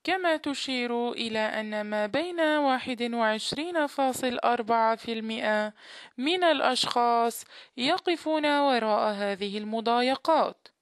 كما تشير إلى أن ما بين 21.4% من الأشخاص يقفون وراء هذه المضايقات.